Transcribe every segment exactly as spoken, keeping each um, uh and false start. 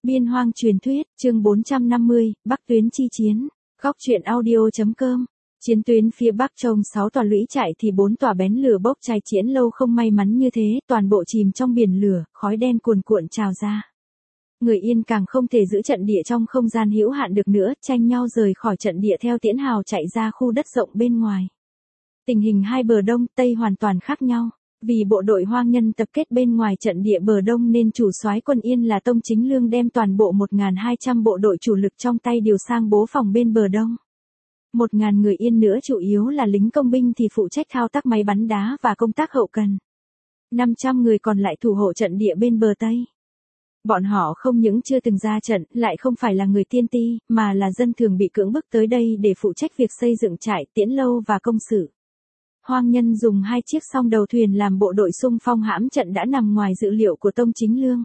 Biên hoang truyền thuyết, chương bốn trăm năm mươi, Bắc tuyến chi chiến. Góc truyện audio.com. Chiến tuyến phía Bắc trông sáu tòa lũy trại thì bốn tòa bén lửa bốc cháy chiến lâu không may mắn như thế, toàn bộ chìm trong biển lửa, khói đen cuồn cuộn trào ra. Người Yên càng không thể giữ trận địa trong không gian hữu hạn được nữa, tranh nhau rời khỏi trận địa theo tiễn hào chạy ra khu đất rộng bên ngoài. Tình hình hai bờ Đông, Tây hoàn toàn khác nhau. Vì bộ đội hoang nhân tập kết bên ngoài trận địa bờ Đông nên chủ soái quân Yên là Tông Chính Lương đem toàn bộ một nghìn hai trăm bộ đội chủ lực trong tay điều sang bố phòng bên bờ Đông. một nghìn người Yên nữa chủ yếu là lính công binh thì phụ trách thao tác máy bắn đá và công tác hậu cần. năm trăm người còn lại thủ hộ trận địa bên bờ Tây. Bọn họ không những chưa từng ra trận, lại không phải là người tiên ti, mà là dân thường bị cưỡng bức tới đây để phụ trách việc xây dựng trại, tiễn lâu và công sự. Hoang nhân dùng hai chiếc song đầu thuyền làm bộ đội xung phong hãm trận đã nằm ngoài dự liệu của Tông Chính Lương.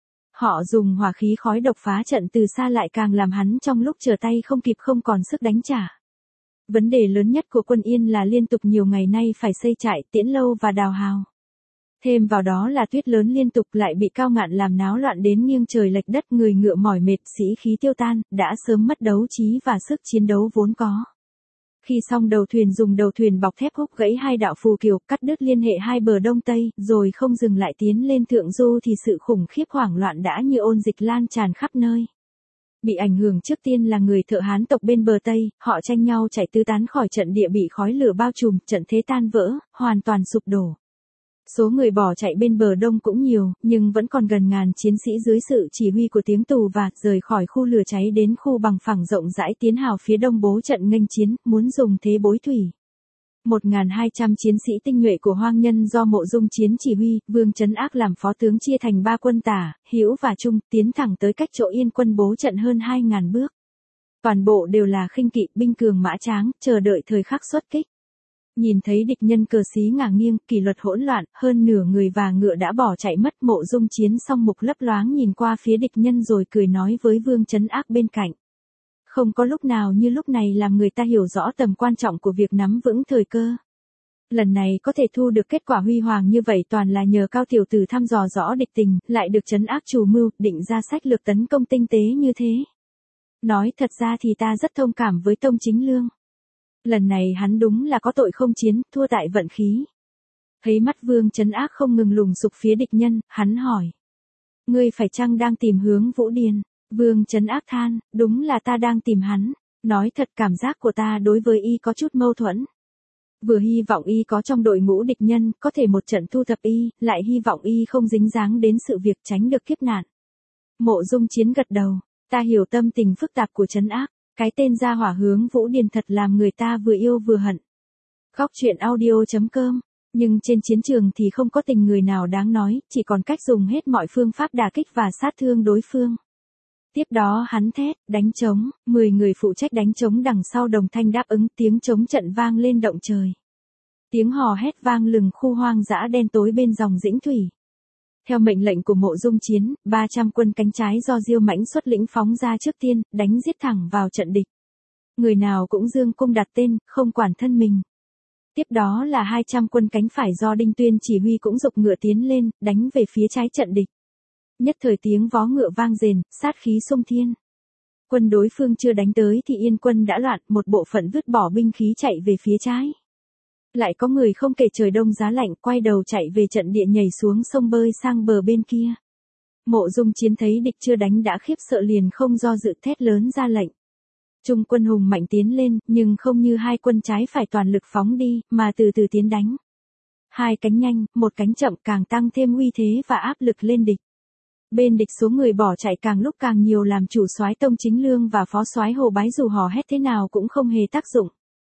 Họ dùng hỏa khí khói độc phá trận từ xa lại càng làm hắn trong lúc trở tay không kịp không còn sức đánh trả. Vấn đề lớn nhất của quân Yên là liên tục nhiều ngày nay phải xây trại, tiễn lâu và đào hào. Thêm vào đó là tuyết lớn liên tục lại bị Cao Ngạn làm náo loạn đến nghiêng trời lệch đất, người ngựa mỏi mệt, sĩ khí tiêu tan, đã sớm mất đấu trí và sức chiến đấu vốn có. Khi xong đầu thuyền dùng đầu thuyền bọc thép húc gãy hai đạo phù kiều, cắt đứt liên hệ hai bờ Đông Tây, rồi không dừng lại tiến lên thượng du thì sự khủng khiếp hoảng loạn đã như ôn dịch lan tràn khắp nơi. Bị ảnh hưởng trước tiên là người Thợ Hán tộc bên bờ Tây, họ tranh nhau chạy tứ tán khỏi trận địa bị khói lửa bao trùm, trận thế tan vỡ, hoàn toàn sụp đổ. Số người bỏ chạy bên bờ Đông cũng nhiều, nhưng vẫn còn gần ngàn chiến sĩ dưới sự chỉ huy của Tiếng Tù và rời khỏi khu lửa cháy đến khu bằng phẳng rộng rãi tiến hào phía đông bố trận nghênh chiến, muốn dùng thế bối thủy. một nghìn hai trăm chiến sĩ tinh nhuệ của hoang nhân do Mộ Dung Chiến chỉ huy, Vương Trấn Ác làm phó tướng chia thành ba quân tả, hữu và trung, tiến thẳng tới cách chỗ Yên quân bố trận hơn hai nghìn bước. Toàn bộ đều là khinh kỵ, binh cường mã tráng, chờ đợi thời khắc xuất kích. Nhìn thấy địch nhân cờ xí ngả nghiêng, kỷ luật hỗn loạn, hơn nửa người và ngựa đã bỏ chạy mất. Mộ Dung Chiến song mục lấp loáng nhìn qua phía địch nhân rồi cười nói với Vương Trấn Ác bên cạnh. Không có lúc nào như lúc này làm người ta hiểu rõ tầm quan trọng của việc nắm vững thời cơ. Lần này có thể thu được kết quả huy hoàng như vậy toàn là nhờ Cao tiểu tử thăm dò rõ địch tình, lại được Trấn Ác chủ mưu, định ra sách lược tấn công tinh tế như thế. Nói thật ra thì ta rất thông cảm với Tông Chính Lương. Lần này hắn đúng là có tội không chiến, thua tại vận khí. Thấy mắt Vương Trấn Ác không ngừng lùng sục phía địch nhân, hắn hỏi. Ngươi phải chăng đang tìm hướng Vũ Điền? Vương Trấn Ác than, đúng là ta đang tìm hắn. Nói thật cảm giác của ta đối với y có chút mâu thuẫn. Vừa hy vọng y có trong đội ngũ địch nhân, có thể một trận thu thập y, lại hy vọng y không dính dáng đến sự việc tránh được kiếp nạn. Mộ Dung Chiến gật đầu, ta hiểu tâm tình phức tạp của Trấn Ác. Cái tên gia hỏa hướng Vũ Điền thật làm người ta vừa yêu vừa hận. Góc truyện audio.com. Nhưng trên chiến trường thì không có tình người nào đáng nói, chỉ còn cách dùng hết mọi phương pháp đả kích và sát thương đối phương. Tiếp đó hắn thét, đánh trống, mười người phụ trách đánh trống đằng sau đồng thanh đáp ứng, tiếng trống trận vang lên động trời. Tiếng hò hét vang lừng khu hoang dã đen tối bên dòng Dĩnh Thủy. Theo mệnh lệnh của Mộ Dung Chiến, ba trăm quân cánh trái do Diêu Mãnh xuất lĩnh phóng ra trước tiên, đánh giết thẳng vào trận địch. Người nào cũng dương cung đặt tên, không quản thân mình. Tiếp đó là hai trăm quân cánh phải do Đinh Tuyên chỉ huy cũng giục ngựa tiến lên, đánh về phía trái trận địch. Nhất thời tiếng vó ngựa vang rền, sát khí xung thiên. Quân đối phương chưa đánh tới thì Yên quân đã loạn, một bộ phận vứt bỏ binh khí chạy về phía trái. Lại có người không kể trời đông giá lạnh, quay đầu chạy về trận địa nhảy xuống sông bơi sang bờ bên kia. Mộ Dung Chiến thấy địch chưa đánh đã khiếp sợ liền không do dự thét lớn ra lệnh. Trung quân hùng mạnh tiến lên, nhưng không như hai quân trái phải toàn lực phóng đi, mà từ từ tiến đánh. Hai cánh nhanh, một cánh chậm càng tăng thêm uy thế và áp lực lên địch. Bên địch số người bỏ chạy càng lúc càng nhiều làm chủ soái Tông Chính Lương và phó soái Hồ Bái dù hò hét thế nào cũng không hề tác dụng.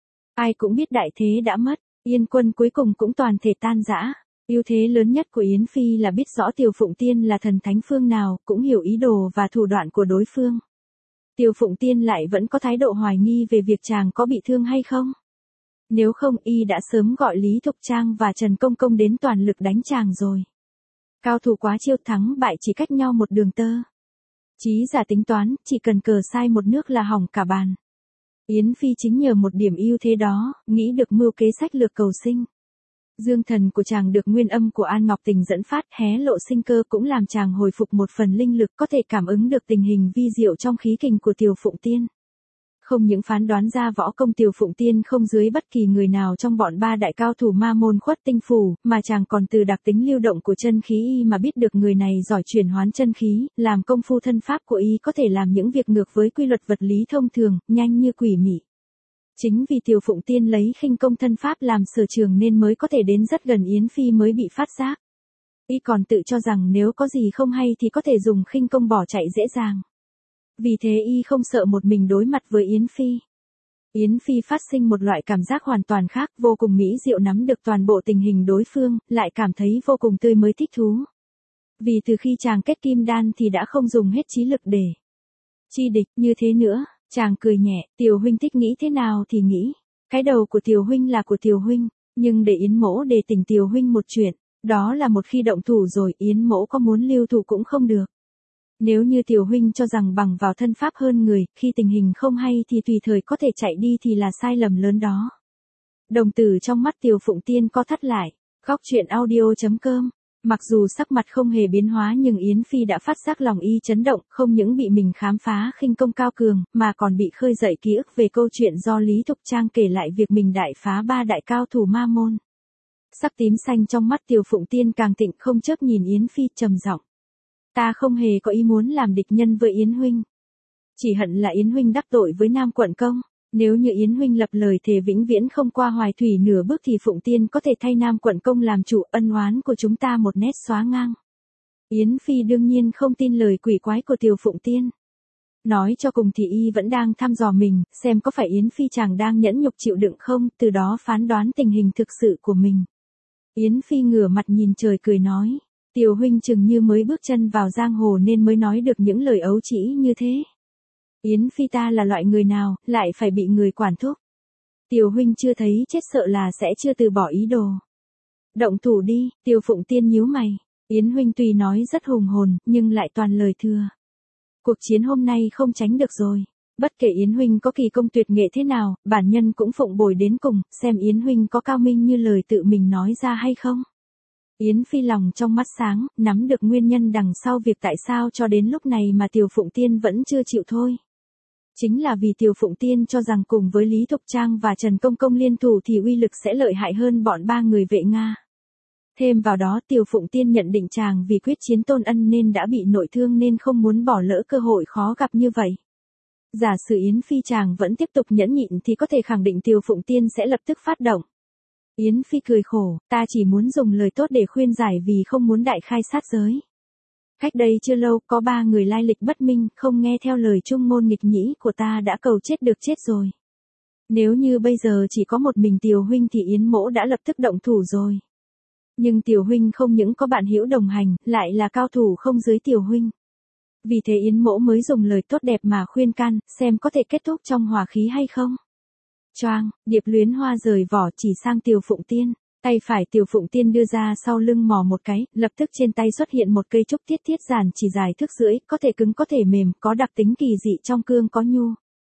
Ai cũng biết đại thế đã mất. Yên quân cuối cùng cũng toàn thể tan rã. Ưu thế lớn nhất của Yến Phi là biết rõ Tiêu Phụng Tiên là thần thánh phương nào, cũng hiểu ý đồ và thủ đoạn của đối phương. Tiêu Phụng Tiên lại vẫn có thái độ hoài nghi về việc chàng có bị thương hay không. Nếu không y đã sớm gọi Lý Thục Trang và Trần Công Công đến toàn lực đánh chàng rồi. Cao thủ quá chiêu, thắng bại chỉ cách nhau một đường tơ. Chí giả tính toán, chỉ cần cờ sai một nước là hỏng cả bàn. Yến Phi chính nhờ một điểm ưu thế đó, nghĩ được mưu kế sách lược cầu sinh. Dương thần của chàng được nguyên âm của An Ngọc Tình dẫn phát hé lộ sinh cơ cũng làm chàng hồi phục một phần linh lực có thể cảm ứng được tình hình vi diệu trong khí kình của Tiểu Phụng Tiên. Không những phán đoán ra võ công Tiểu Phụng Tiên không dưới bất kỳ người nào trong bọn ba đại cao thủ ma môn Khuất Tinh Phủ, mà chàng còn từ đặc tính lưu động của chân khí y mà biết được người này giỏi chuyển hoán chân khí, làm công phu thân pháp của y có thể làm những việc ngược với quy luật vật lý thông thường, nhanh như quỷ mị. Chính vì Tiểu Phụng Tiên lấy khinh công thân pháp làm sở trường nên mới có thể đến rất gần Yến Phi mới bị phát giác. Y còn tự cho rằng nếu có gì không hay thì có thể dùng khinh công bỏ chạy dễ dàng. Vì thế y không sợ một mình đối mặt với Yến Phi. Yến Phi phát sinh một loại cảm giác hoàn toàn khác, vô cùng mỹ diệu nắm được toàn bộ tình hình đối phương, lại cảm thấy vô cùng tươi mới thích thú. Vì từ khi chàng kết kim đan thì đã không dùng hết trí lực để chi địch như thế nữa. Chàng cười nhẹ, Tiểu huynh thích nghĩ thế nào thì nghĩ. Cái đầu của Tiểu huynh là của Tiểu huynh, nhưng để Yến mỗ đề tỉnh Tiểu huynh một chuyện, đó là một khi động thủ rồi Yến mỗ có muốn lưu thủ cũng không được. Nếu như Tiểu huynh cho rằng bằng vào thân pháp hơn người, khi tình hình không hay thì tùy thời có thể chạy đi thì là sai lầm lớn đó. Đồng tử trong mắt Tiểu Phụng Tiên co thắt lại, góc truyện audio chấm com. Mặc dù sắc mặt không hề biến hóa nhưng Yến Phi đã phát giác lòng y chấn động, không những bị mình khám phá khinh công cao cường, mà còn bị khơi dậy ký ức về câu chuyện do Lý Thục Trang kể lại việc mình đại phá ba đại cao thủ ma môn. Sắc tím xanh trong mắt Tiểu Phụng Tiên càng thịnh không chớp nhìn Yến Phi trầm giọng. Ta không hề có ý muốn làm địch nhân với Yến huynh. Chỉ hận là Yến huynh đắc tội với Nam Quận Công. Nếu như Yến huynh lập lời thề vĩnh viễn không qua Hoài Thủy nửa bước thì Phụng Tiên có thể thay Nam Quận Công làm chủ, ân oán của chúng ta một nét xóa ngang. Yến Phi đương nhiên không tin lời quỷ quái của Tiểu Phụng Tiên. Nói cho cùng thì y vẫn đang thăm dò mình, xem có phải Yến Phi chàng đang nhẫn nhục chịu đựng không, từ đó phán đoán tình hình thực sự của mình. Yến Phi ngửa mặt nhìn trời cười nói, Tiểu huynh chừng như mới bước chân vào giang hồ nên mới nói được những lời ấu trĩ như thế. Yến Phi ta là loại người nào, lại phải bị người quản thúc. Tiểu huynh chưa thấy chết sợ là sẽ chưa từ bỏ ý đồ. Động thủ đi, Tiểu Phụng Tiên nhíu mày. Yến huynh tuy nói rất hùng hồn, nhưng lại toàn lời thừa. Cuộc chiến hôm nay không tránh được rồi. Bất kể Yến huynh có kỳ công tuyệt nghệ thế nào, bản nhân cũng phụng bồi đến cùng, xem Yến huynh có cao minh như lời tự mình nói ra hay không. Yến Phi lòng trong mắt sáng, nắm được nguyên nhân đằng sau việc tại sao cho đến lúc này mà Tiểu Phụng Tiên vẫn chưa chịu thôi. Chính là vì Tiểu Phụng Tiên cho rằng cùng với Lý Thục Trang và Trần Công Công liên thủ thì uy lực sẽ lợi hại hơn bọn ba người vệ Nga. Thêm vào đó Tiểu Phụng Tiên nhận định chàng vì quyết chiến Tôn Ân nên đã bị nội thương nên không muốn bỏ lỡ cơ hội khó gặp như vậy. Giả sử Yến Phi chàng vẫn tiếp tục nhẫn nhịn thì có thể khẳng định Tiểu Phụng Tiên sẽ lập tức phát động. Yến Phi cười khổ, ta chỉ muốn dùng lời tốt để khuyên giải vì không muốn đại khai sát giới. Cách đây chưa lâu có ba người lai lịch bất minh không nghe theo lời trung ngôn nghịch nhĩ của ta đã cầu chết được chết rồi. Nếu như bây giờ chỉ có một mình Tiểu huynh thì Yến mỗ đã lập tức động thủ rồi. Nhưng Tiểu huynh không những có bạn hữu đồng hành, lại là cao thủ không dưới Tiểu huynh. Vì thế Yến mỗ mới dùng lời tốt đẹp mà khuyên can, xem có thể kết thúc trong hòa khí hay không. Choang, Điệp Luyến Hoa rời vỏ chỉ sang Tiểu Phụng Tiên. Tay phải Tiểu Phụng Tiên đưa ra sau lưng mò một cái, lập tức trên tay xuất hiện một cây trúc thiết thiết giản chỉ dài thước rưỡi, có thể cứng có thể mềm, có đặc tính kỳ dị trong cương có nhu.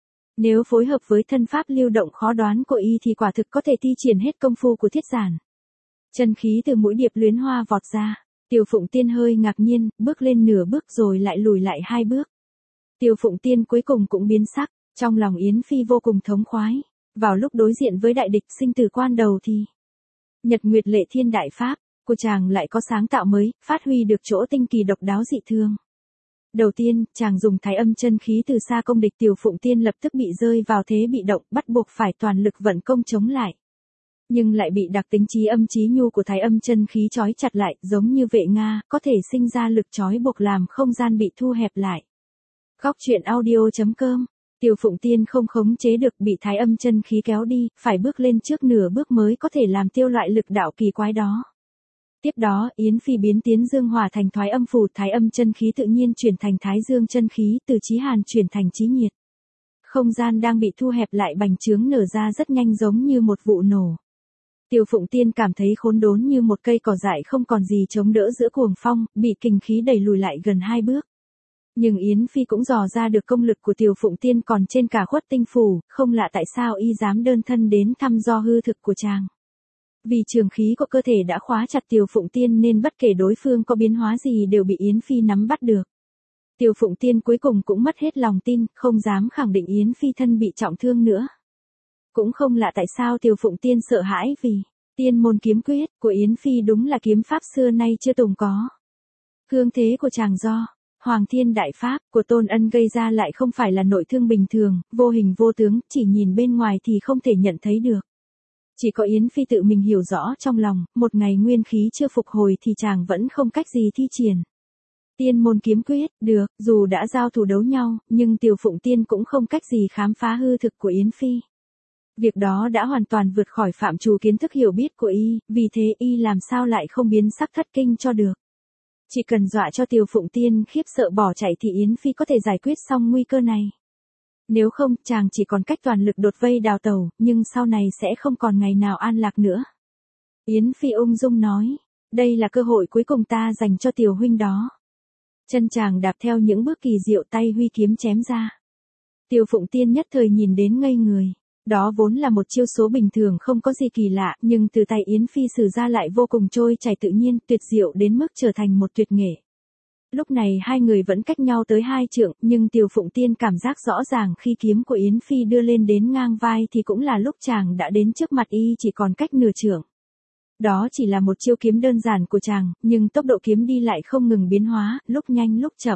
Nếu phối hợp với thân pháp lưu động khó đoán của y thì quả thực có thể thi triển hết công phu của thiết giản. Chân khí từ mũi Điệp Luyến Hoa vọt ra, Tiểu Phụng Tiên hơi ngạc nhiên, bước lên nửa bước rồi lại lùi lại hai bước. Tiểu Phụng Tiên cuối cùng cũng biến sắc, trong lòng Yến Phi vô cùng thống khoái. Vào lúc đối diện với đại địch sinh tử quan đầu thì Nhật Nguyệt Lệ Thiên đại pháp của chàng lại có sáng tạo mới, phát huy được chỗ tinh kỳ độc đáo dị thường. Đầu tiên, chàng dùng thái âm chân khí từ xa công địch, Tiểu Phụng Tiên lập tức bị rơi vào thế bị động, bắt buộc phải toàn lực vận công chống lại. Nhưng lại bị đặc tính trí âm trí nhu của thái âm chân khí trói chặt lại, giống như vệ Nga, có thể sinh ra lực trói buộc làm không gian bị thu hẹp lại. Góc truyện audio chấm com. Tiểu Phụng Tiên không khống chế được, bị thái âm chân khí kéo đi, phải bước lên trước nửa bước mới có thể làm tiêu loại lực đạo kỳ quái đó. Tiếp đó, Yến Phi biến tiến dương hỏa thành thoái âm phù, thái âm chân khí tự nhiên chuyển thành thái dương chân khí, từ chí hàn chuyển thành chí nhiệt. Không gian đang bị thu hẹp lại bành trướng nở ra rất nhanh giống như một vụ nổ. Tiểu Phụng Tiên cảm thấy khốn đốn như một cây cỏ dại không còn gì chống đỡ giữa cuồng phong, bị kình khí đẩy lùi lại gần hai bước. Nhưng Yến Phi cũng dò ra được công lực của Tiểu Phụng Tiên còn trên cả Khuất Tinh Phủ, không lạ tại sao y dám đơn thân đến thăm dò hư thực của chàng. Vì trường khí của cơ thể đã khóa chặt Tiều Phụng Tiên nên bất kể đối phương có biến hóa gì đều bị Yến Phi nắm bắt được. Tiều Phụng Tiên cuối cùng cũng mất hết lòng tin, không dám khẳng định Yến Phi thân bị trọng thương nữa. Cũng không lạ tại sao Tiều Phụng Tiên sợ hãi vì tiên môn kiếm quyết của Yến Phi đúng là kiếm pháp xưa nay chưa từng có. Cương thế của chàng do Hoàng Thiên Đại Pháp của Tôn Ân gây ra lại không phải là nội thương bình thường, vô hình vô tướng, chỉ nhìn bên ngoài thì không thể nhận thấy được. Chỉ có Yến Phi tự mình hiểu rõ trong lòng, một ngày nguyên khí chưa phục hồi thì chàng vẫn không cách gì thi triển. Tiên môn kiếm quyết, được, dù đã giao thủ đấu nhau, nhưng Tiều Phụng Tiên cũng không cách gì khám phá hư thực của Yến Phi. Việc đó đã hoàn toàn vượt khỏi phạm trù kiến thức hiểu biết của y, vì thế y làm sao lại không biến sắc thất kinh cho được. Chỉ cần dọa cho Tiều Phụng Tiên khiếp sợ bỏ chạy thì Yến Phi có thể giải quyết xong nguy cơ này. Nếu không, chàng chỉ còn cách toàn lực đột vây đào tẩu, nhưng sau này sẽ không còn ngày nào an lạc nữa. Yến Phi ung dung nói, đây là cơ hội cuối cùng ta dành cho Tiều huynh đó. Chân chàng đạp theo những bước kỳ diệu, tay huy kiếm chém ra. Tiều Phụng Tiên nhất thời nhìn đến ngây người. Đó vốn là một chiêu số bình thường không có gì kỳ lạ, nhưng từ tay Yến Phi sử ra lại vô cùng trôi chảy tự nhiên, tuyệt diệu đến mức trở thành một tuyệt nghệ. Lúc này hai người vẫn cách nhau tới hai trượng, nhưng Tiều Phụng Tiên cảm giác rõ ràng khi kiếm của Yến Phi đưa lên đến ngang vai thì cũng là lúc chàng đã đến trước mặt y chỉ còn cách nửa trượng. Đó chỉ là một chiêu kiếm đơn giản của chàng, nhưng tốc độ kiếm đi lại không ngừng biến hóa, lúc nhanh lúc chậm.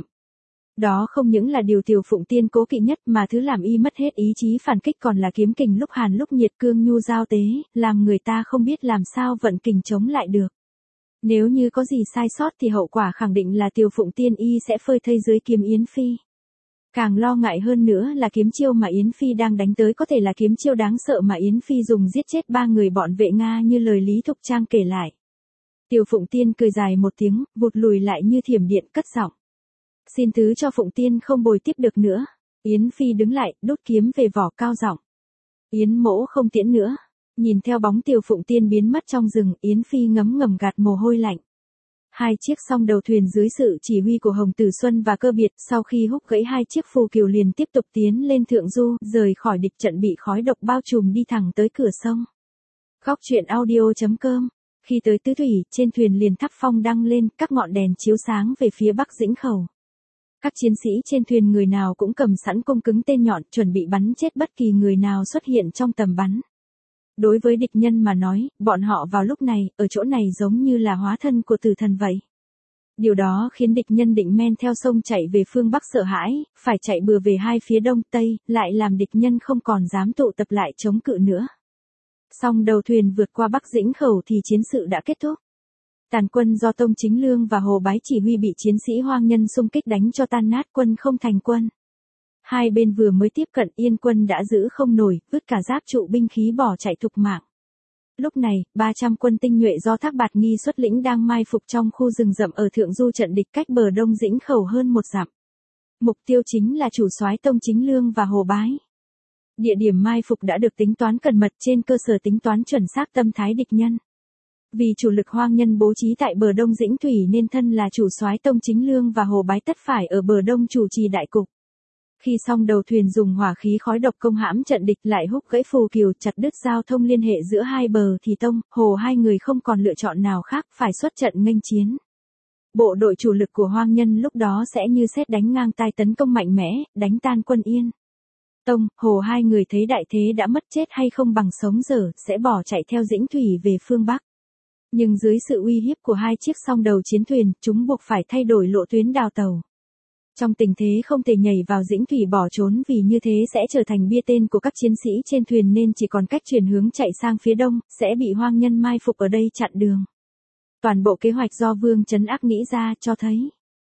Đó không những là điều Tiều Phụng Tiên cố kỵ nhất mà thứ làm y mất hết ý chí phản kích còn là kiếm kình lúc hàn lúc nhiệt, cương nhu giao tế, làm người ta không biết làm sao vận kình chống lại được. Nếu như có gì sai sót thì hậu quả khẳng định là Tiều Phụng Tiên y sẽ phơi thây dưới kiếm Yến Phi. Càng lo ngại hơn nữa là kiếm chiêu mà Yến Phi đang đánh tới có thể là kiếm chiêu đáng sợ mà Yến Phi dùng giết chết ba người bọn vệ Nga như lời Lý Thục Trang kể lại. Tiều Phụng Tiên cười dài một tiếng, vụt lùi lại như thiểm điện cất giọng. Xin thứ cho Phụng Tiên không bồi tiếp được nữa. Yến Phi đứng lại, đốt kiếm về vỏ cao giọng. Yến mỗ không tiễn nữa. Nhìn theo bóng Tiều Phụng Tiên biến mất trong rừng, Yến Phi ngấm ngầm gạt mồ hôi lạnh. Hai chiếc song đầu thuyền dưới sự chỉ huy của Hồng Tử Xuân và Cơ Biệt, sau khi húc gãy hai chiếc phù kiều liền tiếp tục tiến lên thượng du, rời khỏi địch trận bị khói độc bao trùm đi thẳng tới cửa sông. Góc truyện audio chấm com. Khi tới Tứ Thủy, trên thuyền liền thắp phong đăng lên, các ngọn đèn chiếu sáng về phía Bắc Dĩnh Khẩu. Các chiến sĩ trên thuyền người nào cũng cầm sẵn cung cứng tên nhọn, chuẩn bị bắn chết bất kỳ người nào xuất hiện trong tầm bắn. Đối với địch nhân mà nói, bọn họ vào lúc này, ở chỗ này giống như là hóa thân của tử thần vậy. Điều đó khiến địch nhân định men theo sông chạy về phương Bắc sợ hãi, phải chạy bừa về hai phía Đông Tây, lại làm địch nhân không còn dám tụ tập lại chống cự nữa. Song đầu thuyền vượt qua Bắc Dĩnh Khẩu thì chiến sự đã kết thúc. Tàn quân do Tông Chính Lương và Hồ Bái chỉ huy bị chiến sĩ Hoang Nhân xung kích đánh cho tan nát, quân không thành quân. Hai bên vừa mới tiếp cận, Yên quân đã giữ không nổi, vứt cả giáp trụ binh khí bỏ chạy thục mạng. Lúc này, ba trăm quân tinh nhuệ do Thác Bạt Nghi xuất lĩnh đang mai phục trong khu rừng rậm ở thượng du trận địch cách bờ Đông Dĩnh Khẩu hơn một dặm. Mục tiêu chính là chủ soái Tông Chính Lương và Hồ Bái. Địa điểm mai phục đã được tính toán cẩn mật trên cơ sở tính toán chuẩn xác tâm thái địch nhân. Vì chủ lực Hoang Nhân bố trí tại bờ Đông Dĩnh Thủy nên thân là chủ soái Tông Chính Lương và Hồ Bái tất phải ở bờ Đông chủ trì đại cục. Khi song đầu thuyền dùng hỏa khí khói độc công hãm trận địch lại húc gãy phù kiều chặt đứt giao thông liên hệ giữa hai bờ thì Tông, Hồ hai người không còn lựa chọn nào khác phải xuất trận nghênh chiến. Bộ đội chủ lực của Hoang Nhân lúc đó sẽ như sét đánh ngang tai tấn công mạnh mẽ, đánh tan quân Yên. Tông, Hồ hai người thấy đại thế đã mất chết hay không bằng sống dở, sẽ bỏ chạy theo Dĩnh Thủy về phương Bắc. Nhưng dưới sự uy hiếp của hai chiếc song đầu chiến thuyền, chúng buộc phải thay đổi lộ tuyến đào tàu. Trong tình thế không thể nhảy vào Dĩnh Thủy bỏ trốn vì như thế sẽ trở thành bia tên của các chiến sĩ trên thuyền nên chỉ còn cách chuyển hướng chạy sang phía đông, sẽ bị Hoang Nhân mai phục ở đây chặn đường. Toàn bộ kế hoạch do Vương Trấn Ác nghĩ ra cho thấy.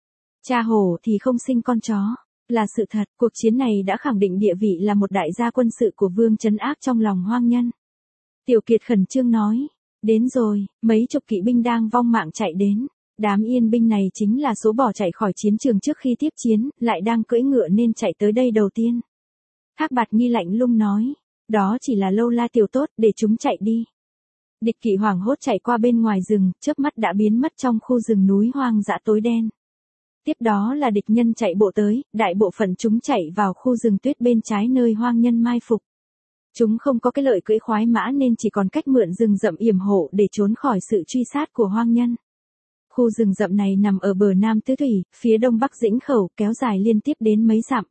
Cha hổ thì không sinh con chó. Là sự thật, cuộc chiến này đã khẳng định địa vị là một đại gia quân sự của Vương Trấn Ác trong lòng Hoang Nhân. Tiểu Kiệt khẩn trương nói. Đến rồi, mấy chục kỵ binh đang vong mạng chạy đến. Đám Yên binh này chính là số bỏ chạy khỏi chiến trường trước khi tiếp chiến, lại đang cưỡi ngựa nên chạy tới đây đầu tiên. Thác Bạt Nghi lạnh lùng nói. Đó chỉ là lâu la tiểu tốt, để chúng chạy đi. Địch kỵ hoảng hốt chạy qua bên ngoài rừng, chớp mắt đã biến mất trong khu rừng núi hoang dã tối đen. Tiếp đó là địch nhân chạy bộ tới, đại bộ phận chúng chạy vào khu rừng tuyết bên trái nơi Hoang Nhân mai phục. Chúng không có cái lợi cưỡi khoái mã nên chỉ còn cách mượn rừng rậm yểm hộ để trốn khỏi sự truy sát của hoang nhân. Khu rừng rậm này nằm ở bờ Nam Tứ Thủy, phía đông bắc Dĩnh Khẩu, kéo dài liên tiếp đến mấy dặm.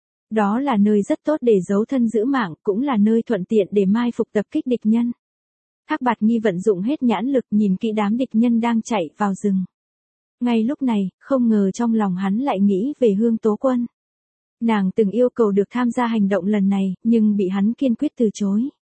Đó là nơi rất tốt để giấu thân giữ mạng, cũng là nơi thuận tiện để mai phục tập kích địch nhân. Thác Bạt Nghi vận dụng hết nhãn lực nhìn kỹ đám địch nhân đang chạy vào rừng. Ngay lúc này, không ngờ trong lòng hắn lại nghĩ về Hương Tố Quân. Nàng từng yêu cầu được tham gia hành động lần này, nhưng bị hắn kiên quyết từ chối.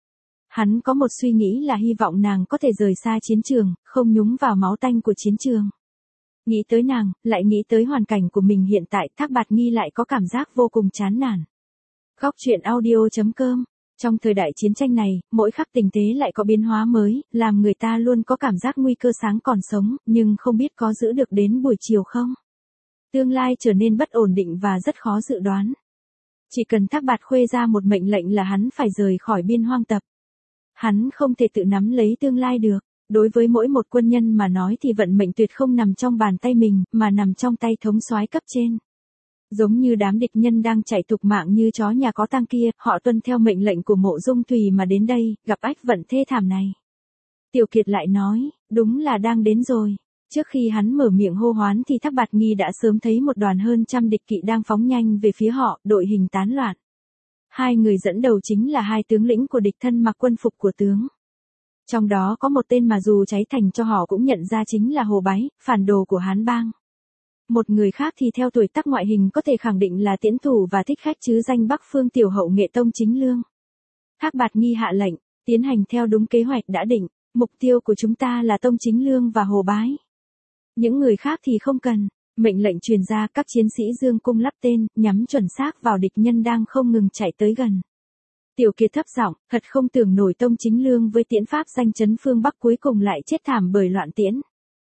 Hắn có một suy nghĩ là hy vọng nàng có thể rời xa chiến trường, không nhúng vào máu tanh của chiến trường. Nghĩ tới nàng, lại nghĩ tới hoàn cảnh của mình hiện tại, Thác Bạt Nghi lại có cảm giác vô cùng chán nản. Góc truyện audio chấm com. Trong thời đại chiến tranh này, mỗi khắc tình thế lại có biến hóa mới, làm người ta luôn có cảm giác nguy cơ sáng còn sống, nhưng không biết có giữ được đến buổi chiều không. Tương lai trở nên bất ổn định và rất khó dự đoán. Chỉ cần Thác Bạt Khuê ra một mệnh lệnh là hắn phải rời khỏi biên hoang tập. Hắn không thể tự nắm lấy tương lai được. Đối với mỗi một quân nhân mà nói thì vận mệnh tuyệt không nằm trong bàn tay mình, mà nằm trong tay thống soái cấp trên. Giống như đám địch nhân đang chạy tục mạng như chó nhà có tang kia, họ tuân theo mệnh lệnh của Mộ Dung Thùy mà đến đây, gặp ách vận thê thảm này. Tiểu Kiệt lại nói, đúng là đang đến rồi. Trước khi hắn mở miệng hô hoán thì Thác Bạt Nghi đã sớm thấy một đoàn hơn trăm địch kỵ đang phóng nhanh về phía họ, đội hình tán loạn. Hai người dẫn đầu chính là hai tướng lĩnh của địch thân mặc quân phục của tướng. Trong đó có một tên mà dù cháy thành cho họ cũng nhận ra chính là Hồ Bái, phản đồ của Hán Bang. Một người khác thì theo tuổi tác ngoại hình có thể khẳng định là tiễn thủ và thích khách chứ danh Bắc Phương tiểu hậu Nghệ Tông Chính Lương. Thác Bạt Nghi hạ lệnh, tiến hành theo đúng kế hoạch đã định, mục tiêu của chúng ta là Tông Chính Lương và Hồ Bái. Những người khác thì không cần, mệnh lệnh truyền ra, các chiến sĩ dương cung lắp tên, nhắm chuẩn xác vào địch nhân đang không ngừng chạy tới gần. Tiểu Kiệt thấp giọng, thật không tưởng nổi Tông Chính Lương với tiễn pháp danh chấn phương Bắc cuối cùng lại chết thảm bởi loạn tiễn.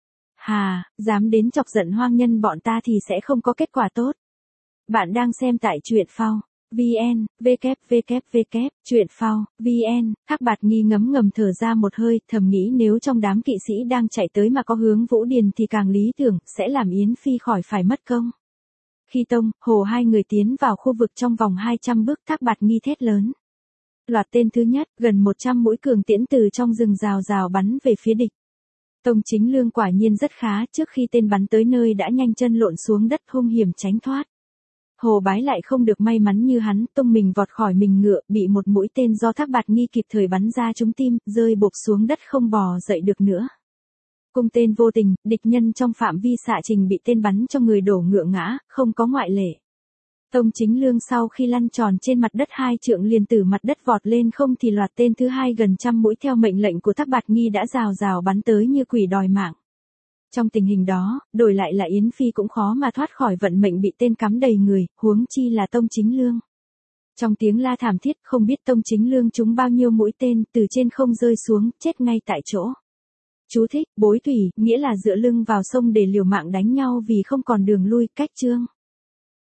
Hà, dám đến chọc giận hoang nhân bọn ta thì sẽ không có kết quả tốt. Bạn đang xem tại truyện phao vn, www, truyện phao vn. Thác Bạt Nghi ngấm ngầm thở ra một hơi, thầm nghĩ nếu trong đám kỵ sĩ đang chạy tới mà có Hướng Vũ Điền thì càng lý tưởng, sẽ làm Yến Phi khỏi phải mất công. Khi Tông, Hồ hai người tiến vào khu vực trong vòng hai trăm bước, Thác Bạt Nghi thét lớn. Loạt tên thứ nhất, gần một trăm mũi cường tiễn từ trong rừng rào rào bắn về phía địch. Tông Chính Lương quả nhiên rất khá, trước khi tên bắn tới nơi đã nhanh chân lộn xuống đất hung hiểm tránh thoát. Hồ Bái lại không được may mắn như hắn, tung mình vọt khỏi mình ngựa, bị một mũi tên do Thác Bạt Nghi kịp thời bắn ra trúng tim, rơi bộp xuống đất không bò dậy được nữa. Cung tên vô tình, địch nhân trong phạm vi xạ trình bị tên bắn cho người đổ ngựa ngã, không có ngoại lệ. Tông Chính Lương sau khi lăn tròn trên mặt đất hai trượng liền từ mặt đất vọt lên không thì loạt tên thứ hai gần trăm mũi theo mệnh lệnh của Thác Bạt Nghi đã rào rào bắn tới như quỷ đòi mạng. Trong tình hình đó, đổi lại là Yến Phi cũng khó mà thoát khỏi vận mệnh bị tên cắm đầy người, huống chi là Tông Chính Lương. Trong tiếng la thảm thiết, không biết Tông Chính Lương trúng bao nhiêu mũi tên, từ trên không rơi xuống, chết ngay tại chỗ. Chú thích, bối thủy, nghĩa là dựa lưng vào sông để liều mạng đánh nhau vì không còn đường lui, cách chương.